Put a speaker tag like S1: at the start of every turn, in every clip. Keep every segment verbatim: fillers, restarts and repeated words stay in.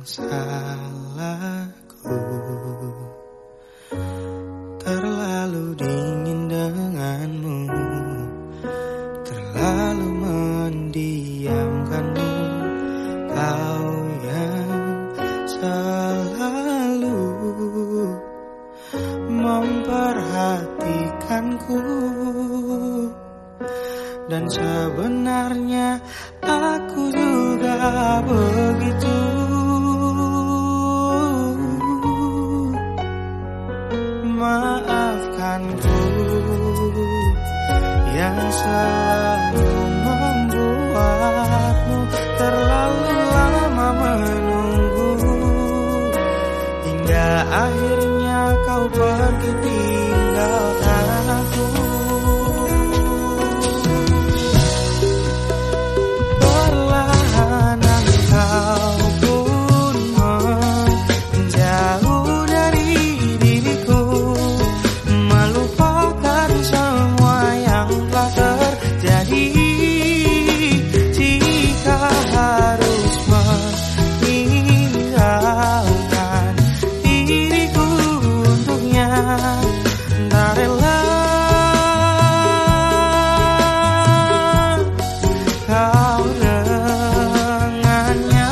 S1: salahku. Terlalu dingin denganmu, terlalu mendiamkanmu. Kau yang selalu memperhatikanku, dan sebenarnya aku juga begitu. Maafkanku yang selalu membuatmu terlalu lama menunggu, hingga akhirnya kau pergi tinggalkan aku. Perlahan engkau pun menjauh dari diriku, melupakan semua yang telah terjadi. Jika harus meninggalkan diriku untuknya, tak rela kau dengannya.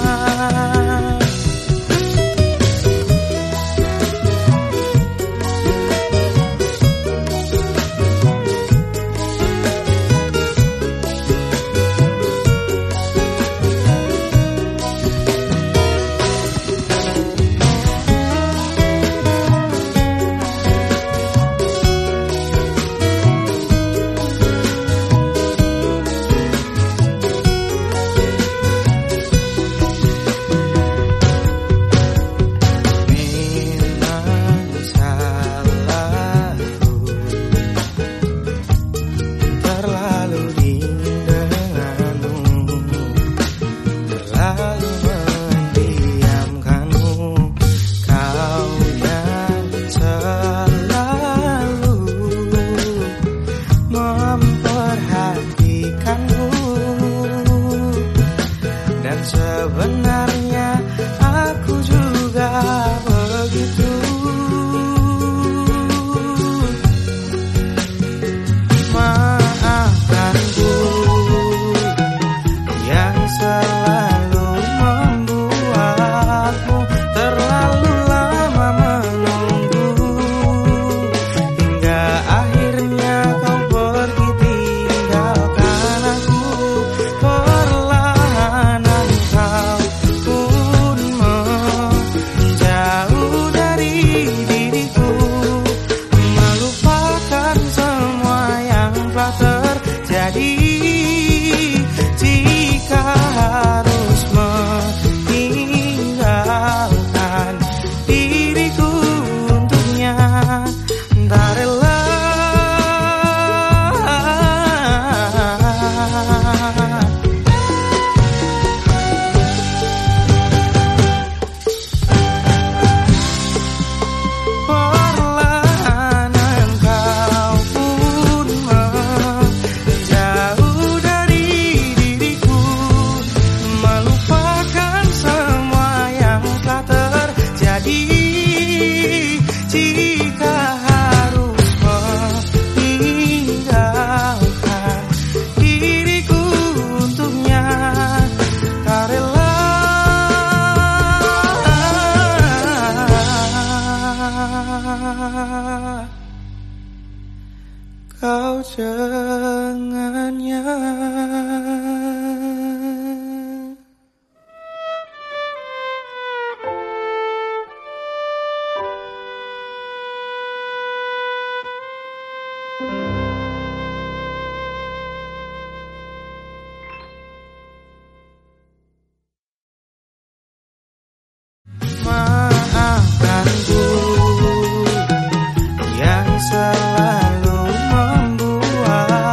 S1: Sebenarnya aku juga begitu. Maafkanku yang selalu membuatmu terlalu lama menunggu, hingga akhirnya kau pergi tinggalkan aku. Perlahan engkau pun menjauh dari diriku, melupakan semua yang telah terjadi. Jika harus meninggalkan diriku untuknya, tak rela perlahan engkau pun menjauh dari diriku, melupakan semua yang telah terjadi. Jika harus meninggalkan diriku untuknya, tak rela kau dengannya. Maafkanku yang selalu membuat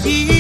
S1: hidup